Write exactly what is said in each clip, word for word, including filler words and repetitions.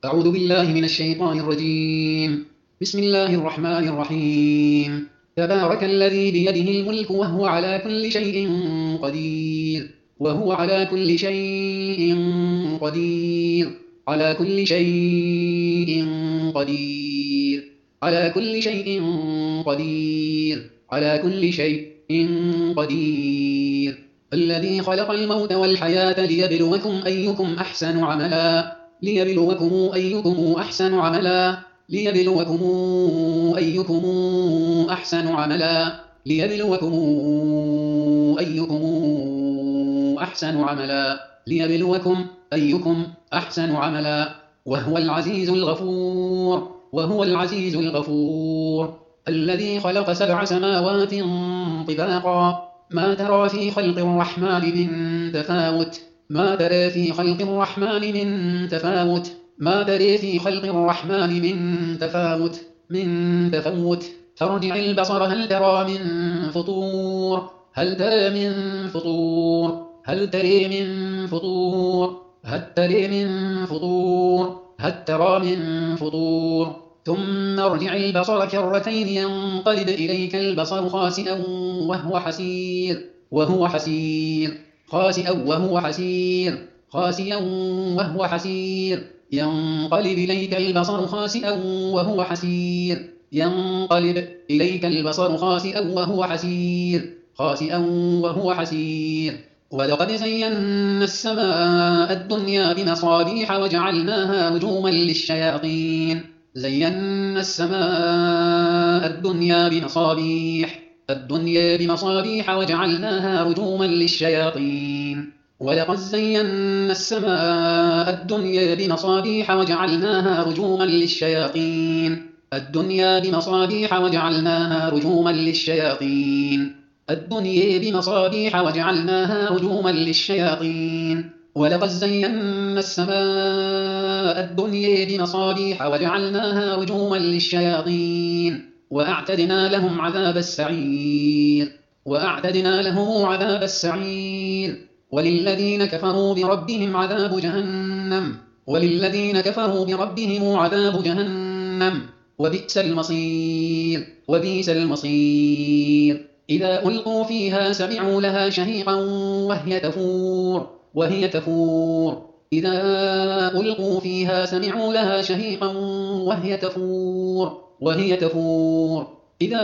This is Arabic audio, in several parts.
أعوذ بالله من الشيطان الرجيم. بسم الله الرحمن الرحيم. تبارك الذي بيده الملك وهو على كل شيء قدير وهو على كل شيء قدير على كل شيء قدير على كل شيء قدير على كل شيء قدير الذي خلق الموت والحياة ليبلوكم أيكم أحسن عملا ليبلوكم أيكم أحسن عملا ليبلوكم أيكم أحسن عملا ليبلوكم أيكم أحسن عملا ليبلوكم أيكم أحسن عملا وهو العزيز الغفور وهو العزيز الغفور الذي خلق سبع سماوات طباقا ما ترى في خلق الرحمن من تفاوت ما ترى في خلق الرحمن من تفاوت ما ترى في خلق الرحمن من تفاوت من تفوت فارجع البصر هل ترى من فطور هل ترى من فطور هل ترى من فطور هل ترى من فطور هل ترى من فطور ثم ارجع البصر كرتين ينقلب إليك البصر خاسئا وهو حسير وهو حسير خاسئا وهو حسير خاسئا وهو حسير ينقلب إليك البصر خاسئا وهو حسير ينقلب إليك البصر خاسئا وهو حسير خاسئا وهو حسير ولقد زينا السماء الدنيا بمصابيح وجعلناها رجوما للشياطين زينا السماء الدنيا بمصابيح الدنيا بمصابيح وجعلناها رجوما للشياطين ولقد زينا السماء الدنيا بمصابيح وجعلناها رجوما للشياطين الدنيا بمصابيح وجعلناها رجوما للشياطين الدنيا بمصابيح وجعلناها رجوما للشياطين ولقد زينا السماء الدنيا بمصابيح وجعلناها رجوما للشياطين وأعتدنا لهم عذاب السعير وأعتدنا لهم عذاب السعير وللذين كفروا بربهم عذاب جهنم وللذين كفروا بربهم عذاب جهنم وبئس المصير وبئس المصير إذا ألقوا فيها سمعوا لها شهيقا وهي تفور وهي تفور إذا ألقوا فيها سمعوا لها شهيقا وهي تفور وهي تفور إذا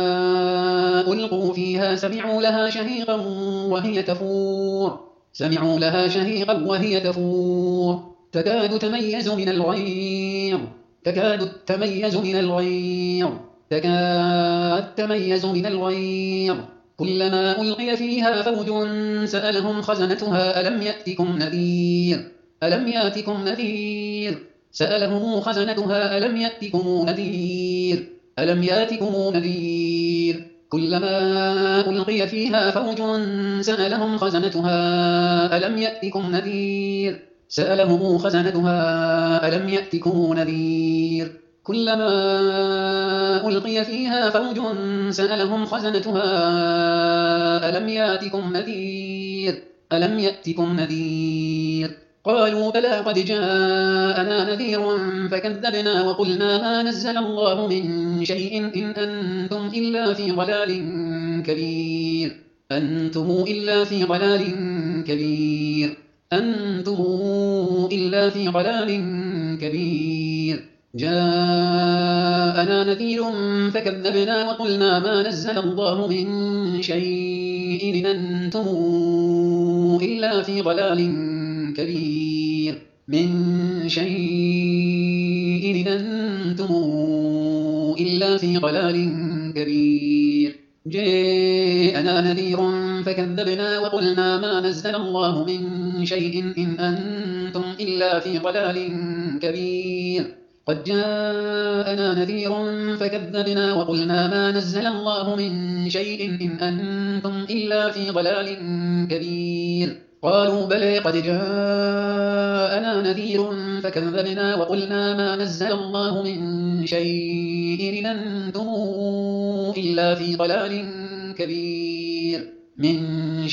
ألقوا فيها سمعوا لها شهيقا وهي تفور سمعوا لها شهيقا وهي تفور تكاد تميز من الغيظ تكاد تميز من الغيظ تكاد تميز من الغيظ كلما ألقي فيها فوج سألهم خزنتها ألم يأتكم نذير ألم يأتكم نذير سألهم خزنتها ألم يأتكم نذير ألم يأتكم نذير كلما ألقي فيها فوج سألهم خزنتها ألم يأتكم نذير سألهم خزنتها ألم يأتكم نذير كلما ألقي فيها فوج سألهم خزنتها ألم يأتكم نذير ألم يأتكم نذير قالوا بلى قد جاءنا نذير فكذبنا وقلنا ما نزل الله من شيء إن أنتم إلا في ضلال كبير أنتم إلا في ضلال كبير أنتم إلا في ضلال كبير جاءنا نذير فكذبنا وقلنا ما نزل الله من شيء إن أنتم إلا في ضلال كبير من شيء إن أنتم إلا في ضلال كبير جاءنا نذير فكذبنا وقلنا ما نزل الله من شيء إن أنتم إلا في ضلال كبير قد جاءنا نذير فكذبنا وقلنا ما نزل الله من شيء إن أنتم إلا في ضلال كبير قالوا بلى قد جاءنا نذير فكذبنا وقلنا ما نزل الله من شيء إن أنتم إلا في ضلال كبير من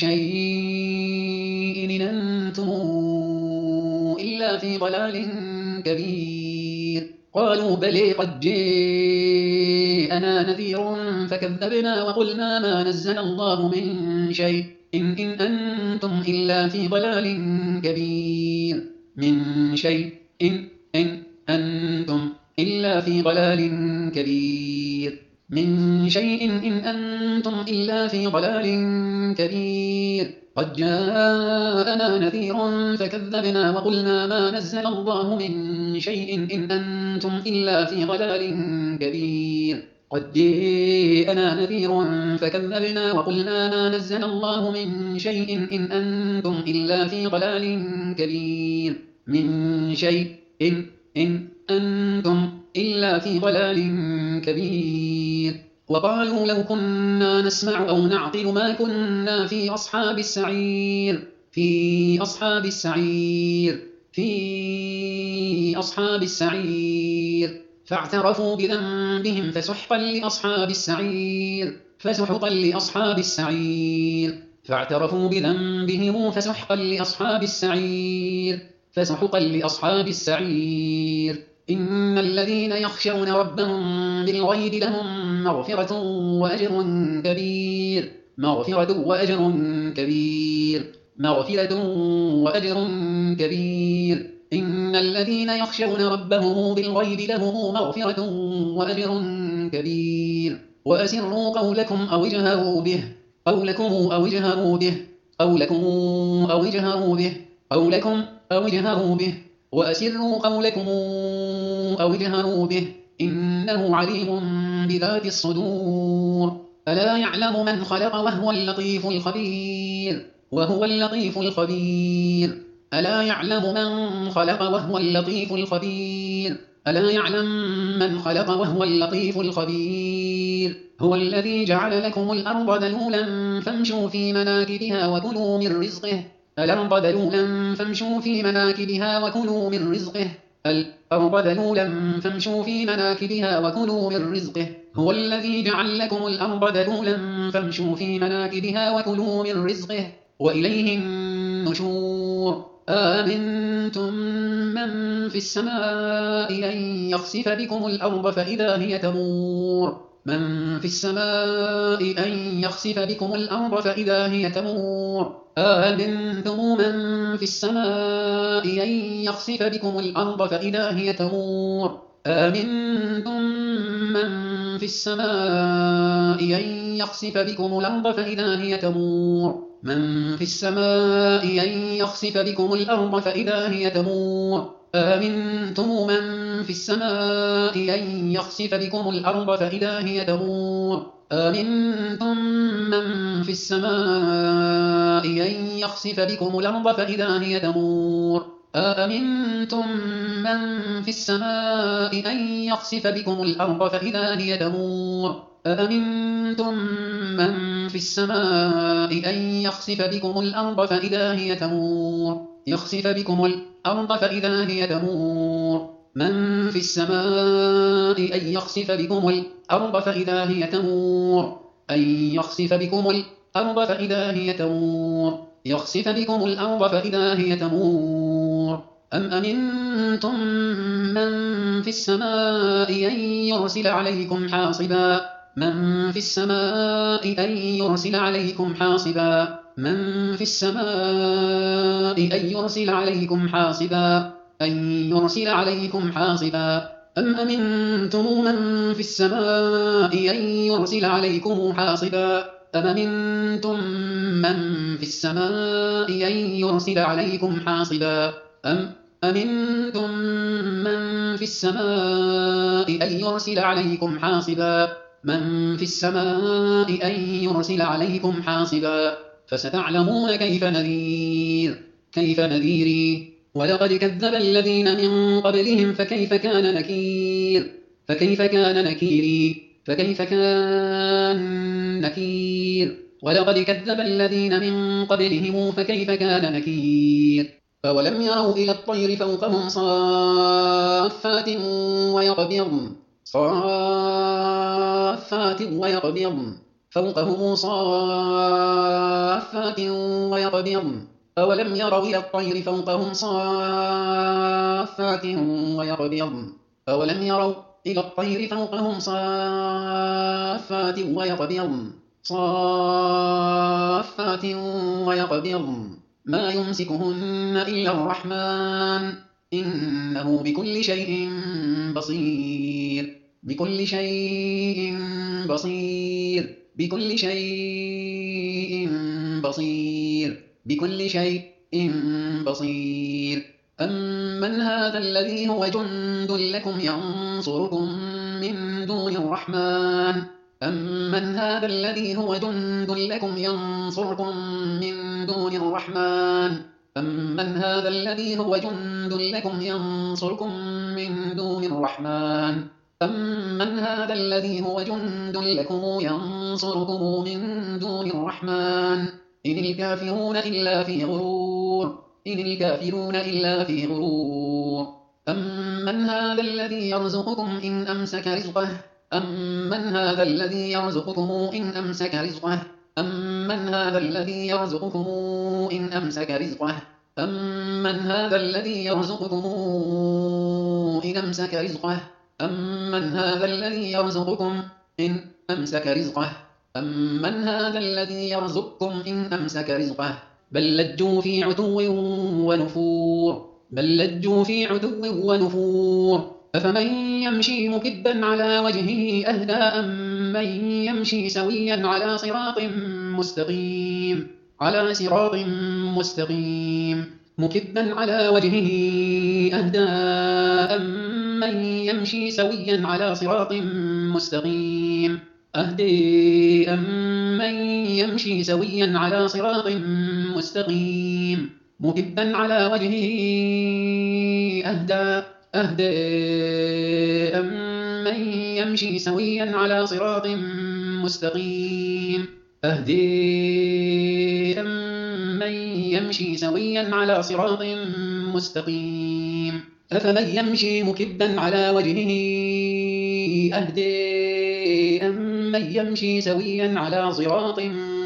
شيء إن أنتم إلا في ضلال كبير قالوا بلى قد جاءنا نذير فكذبنا وقلنا ما نزل الله من شيء إن, إن أنتم إلا في ضلال كبير من شيء إن, إن أنتم إلا في ضلال كبير من شيء إن أنتم إلا في ضلال كبير قد جاءنا نذير فكذبنا وقلنا ما نزل الله من شيء إن أنتم إلا في ضلال كبير قد جاءنا نذير فكذبنا وقلنا ما نزل الله من شيء إن أنتم إلا في ضلال كبير من شيء إن, إن أنتم إلا في ضلال كبير وقالوا لو كنا نسمع أو نعقل ما كنا في أصحاب السعير في أصحاب السعير في أصحاب السعير فاعترفوا بذنبهم فسحقا لأصحاب السعير فسحقا لأصحاب السعير فاعترفوا بذنبهم فسحقا لأصحاب السعير فسحقا لأصحاب السعير إن الذين يخشون ربهم بالغيب لهم مغفرة وأجر كبير مغفرة وأجر كبير مغفرة وأجر كبير إن الذين يخشون ربهم بالغيب لهم مغفرة وأجر كبير وأسروا قولكم أو اجهروا به قولكم أو اجهروا به قولكم أو اجهروا به قولكم أو اجهروا به وأسروا قولكم أو اجهروا به إنه عليم بذات الصدور ألا يعلم من خلق وهو اللطيف الخبير وهو اللطيف الخبير ألا يعلم من خلق وهو اللطيف الخبير ألا يعلم من خلق وهو اللطيف الخبير هو الذي جعل لكم الأرض ذلولا فامشوا في مناكبها وكلوا من رزقه الأرض ذلولا فامشوا في مناكبها وكلوا من رزقه الأرض ذلولا فامشوا في مناكبها وكلوا من رزقه هو الذي جعل لكم الأرض ذلولا فامشوا في مناكبها وكلوا من رزقه وإليه النشور آمنتم من في السماء أن يخسف بكم الأرض فإذا هي تمور من في السماء أن يخسف بكم الأرض فإذا هي تمور آمنتم من في السماء أن يخسف بكم الأرض فإذا هي تمور آمنتم من في السماء أن يخسف بكم الأرض فإذا هي تمور من في السماء أن يخسف بكم الأرض فإذا هي تمور آمنتم من في السماء أن يخسف بكم الأرض فإذا هي تمور آمنتم من في السماء أن يخسف بكم الأرض فإذا هي تمور آمنتم من في السماء أن يخسف بكم الأرض فإذا هي تمور أأمنتم من في السماء أن يخسف بكم الأرض فإذا هي تمور يخسف بكم الأرض فإذا هي تمور من في السماء أن يخسف بكم الأرض فإذا هي تمور أن يخسف بكم الأرض فإذا هي تمور يخسف بكم الأرض فإذا هي تمور أم أمنتم من في السماء أن يرسل عليكم حاصبا من في السماء أن يرسل عليكم حاصبا من في السماء أن يرسل عليكم حاصبا أن يرسل عليكم حاصبا أم أمنتم من في السماء أن يرسل عليكم حاصبا أم أمنتم من في السماء أن يرسل عليكم حاصبا أم أمنتم من في السماء أن يرسل عليكم حاصبا من في السماء أن يرسل عليكم حاصبا فستعلمون كيف نذير كيف نذيري ولقد كذب الذين من قبلهم فكيف كان نكير فكيف كان نكيري فكيف كان نكير ولقد كذب الذين من قبلهم فكيف كان نكير فولم يروا إلى الطير فوقهم صافات ويقبضن صافات ويقبضن فوقهم صافات ويقبضن أولم يروا إلى الطير فوقهم صافات ويقبضن أولم يروا إلى الطير فوقهم صافات ويقبضن صافات ويقبضن ما يمسكهن إلا الرحمن إنه بكل شيء بصير بكل شيء بصير بكل شيء بصير بكل شيء بصير أمن هذا الذي هو جند لكم ينصركم من دون الرحمن أمن هذا الذي هو جند لكم ينصركم من دون الرحمن أمن هذا الذي هو جند لكم ينصركم من دون الرحمن أمن هذا الذي هو جند لكم ينصركم من دون الرحمن إن الكافرون إلا في غرور إن الكافرون إلا في غرور أمن هذا الذي يرزقكم إن أمسك رزقه أمن هذا الذي يرزقكم إن أمسك رزقه أمن هذا الذي يرزقكم إن أمسك رزقه أمن هذا الذي يرزقكم إن أمسك رزقه أمن هذا الذي يرزقكم إن أمسك رزقه أمن هذا الذي يرزقكم إن أمسك رزقه بل لجوا في عتو ونفور بل لجوا في عتو ونفور أفمن يمشي مكبا على وجهه أهدى أمن يمشي سويا على صراط مستقيم على صراط مستقيم مكبا على وجهه أهدى أمن يمشي سويا على صراط مستقيم أهدي أمن يمشي سويا على صراط مستقيم مكبا على وجهه أهدى أهدي أمن يمشي سويا على صراط مستقيم أهدي أمن يمشي سويا على صراط مستقيم أفمن يمشي مكبا على وجهه أهدي أمن يمشي سويا على صراط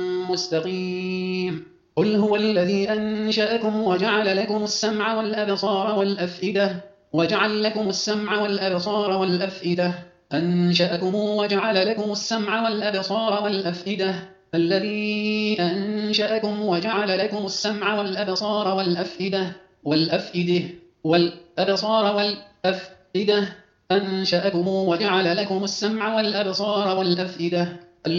مستقيم قل هو الذي أنشأكم وجعل لكم السمع والأبصار والأفئدة وجعل لكم السمع والأبصار والأفئدة أنشأكم وجعل لكم السمع والأبصار والأفئدة الذي أنشأكم وجعل لكم السمع والأبصار والأفئدة والأفئدة والأبصار والأفئدة أنشأكم وجعل لكم السمع والأبصار والأفئدة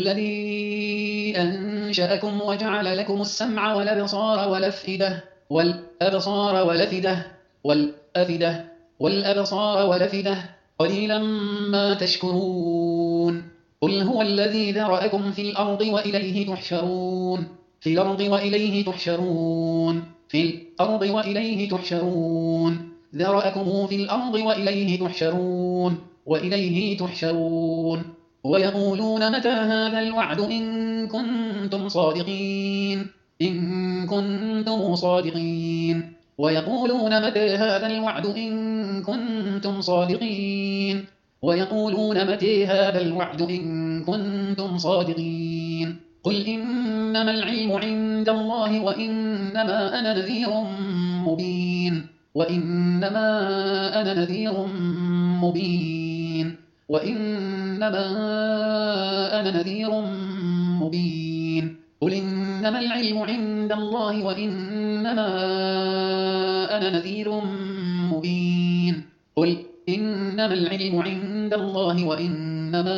الذي أنشأكم وجعل لكم السمع والأبصار والأفئدة والأبصار والأفئدة والأفئدة والأبصار والأفئدة قليلا ما تشكرون قل هو الذي ذرأكم في الأرض وإليه تحشرون في الأرض وإليه تحشرون في الأرض وإليه تحشرون ذرأكم في الأرض وإليه تحشرون وإليه تحشرون ويقولون متى هذا الوعد إن كنتم صادقين إن كنتم صادقين ويقولون متى هذا الوعد إن كنتم صادقين ويقولون متى هذا الوعد إن كنتم صادقين قل إنما العلم عند الله وإنما أنا نذير مبين وإنما أنا نذير مبين وإنما أنا نذير مبين قل إنما العلم عند الله وإنما أنا نذير مبين قل إنما العلم عند الله وإنما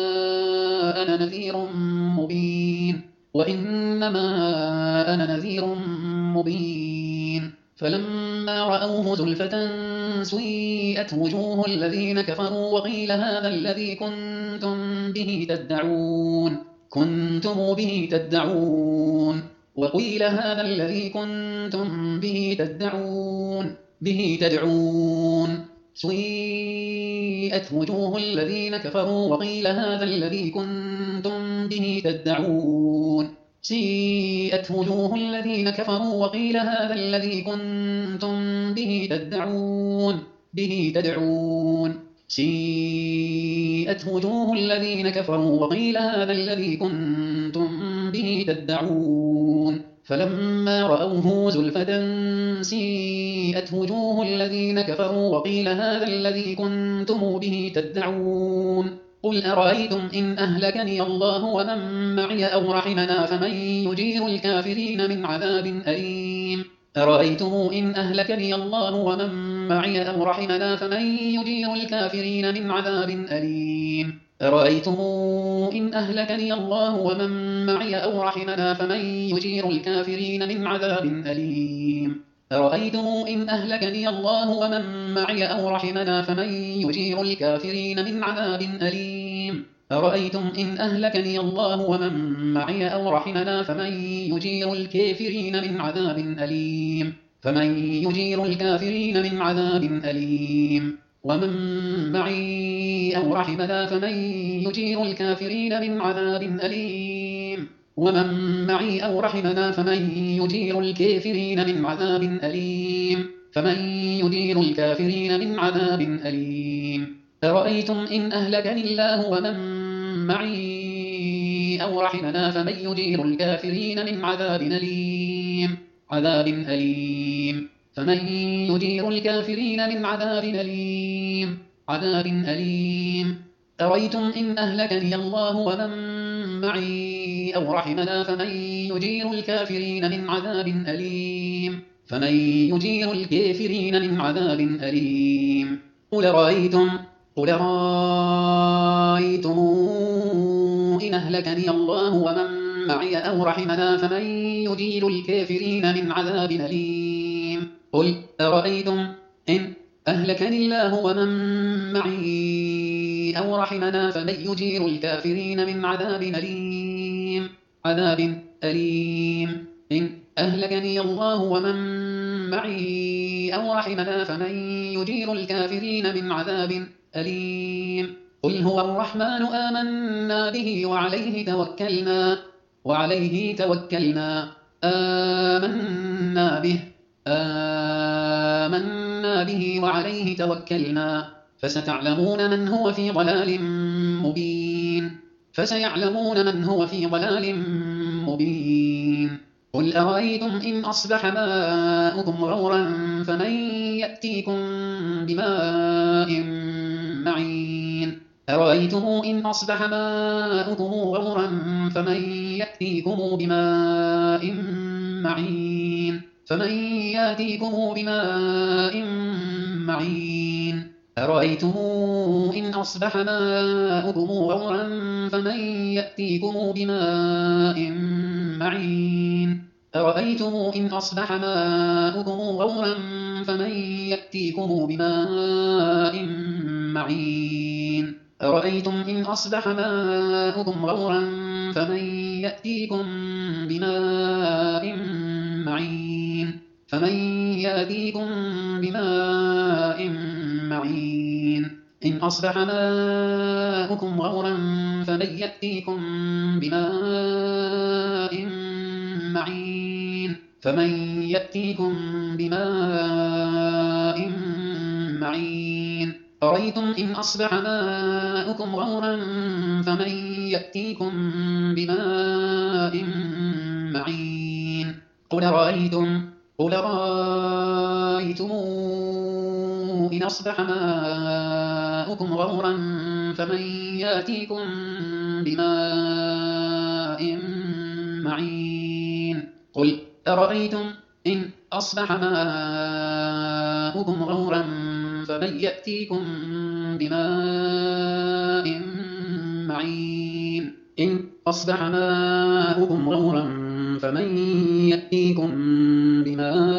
أنا نذير مبين وإنما أنا نذير مبين فلما رأوه زلفة سيئت وجوه الذين كفروا وقيل هذا الذي كنتم به تدعون كنتم به تدعون وقيل هذا الذي كنتم به تدعون به تدعون سيئت وجوه الذين كفروا وقيل هذا الذي كنتم به تدعون سيئت وجوه الذين كفروا وقيل هذا الذي كنتم به تدعون به تدعون سيئت وجوه الذين كفروا وقيل هذا الذي كنتم به تدعون فلما رأوه زلفة سيئت وجوه الذين كفروا وقيل هذا الذي كنتم به تدعون قل أرأيتم إن أهلكني الله ومن معي أو رحمنا فمن يجير الكافرين من عذاب أليم أرأيتم إن أهلكني الله ومن معي أو رحمنا فمن يجير الكافرين من عذاب أليم أرأيتم إن أهلكني الله ومن معي أو رحمنا فمن يجير الكافرين من عذاب أليم أرأيتم إن أهلكني الله ومن معي أو رحمنا فمن يجير الكافرين من عذاب أليم أرأيتم إن أهلكني الله ومن معي أو رحمنا فمن يجير الكافرين من عذاب أليم فمن يجير الكافرين من عذاب أليم ومن معي أو رحمنا فمن يجير الكافرين من عذاب أليم ومن معي أو رحمنا فمن يجير الكافرين من عذاب أليم فمن يجير الكافرين من عذاب أليم أرأيتم إن أهلكني الله ومن معي أو رحمنا فمن يجير الكافرين من عذاب أليم عذاب أليم فمن يجير الكافرين من عذاب أليم عذاب أليم أرأيتم إن أهلكني الله ومن معي أو رحمنا فمن يجير الكافرين من عذاب أليم فمن يجير الكافرين من عذاب أليم قل رأيتم قل رأيتم إن أهلكني الله ومن معي أو رحمنا فمن يجير الكافرين من عذاب أليم قل أرأيتم إن أهلكني الله ومن معي أو رحمنا فمن يجير الكافرين من عذاب أليم عذاب أليم إن أهلكني الله ومن معي أو رحمنا فمن يجير الكافرين من عذاب أليم قل هو الرحمن آمنا به وعليه توكلنا وعليه توكلنا آمنا به آمنا به وعليه توكلنا فستعلمون من هو في ضلال مبين فسيعلمون من هو في ضلال مبين قل أرأيتم إن أصبح ماؤكم غورا فمن يأتيكم بماء معين أرأيتم إن أصبح ماؤكم غورا فمن يأتيكم بماء معين فمن يأتيكم بماء معين أرأيتم إن أصبح ماؤكم غورا فمن يأتيكم بماء معين أرأيتم إن أصبح ماؤكم غورا فمن يأتيكم بماء معين أرأيتم إن أصبح ماؤكم غورا فمن يأتيكم بماء معين فمن يأتيكم بماء معين إن أصبح ماؤكم غورا فمن يأتيكم بماء معين فمن يأتيكم بماء معين أرأيتم إن أصبح ماؤكم غورا فمن يأتيكم بماء معين قل رأيتم قل رأيتم إن أصبح ماؤكم غورا فمن يأتيكم بماء معين قل أرأيتم إن أصبح ماؤكم غورا فمن يأتيكم بماء معين إن أصبح ماؤكم غورا فمن يأتيكم بماء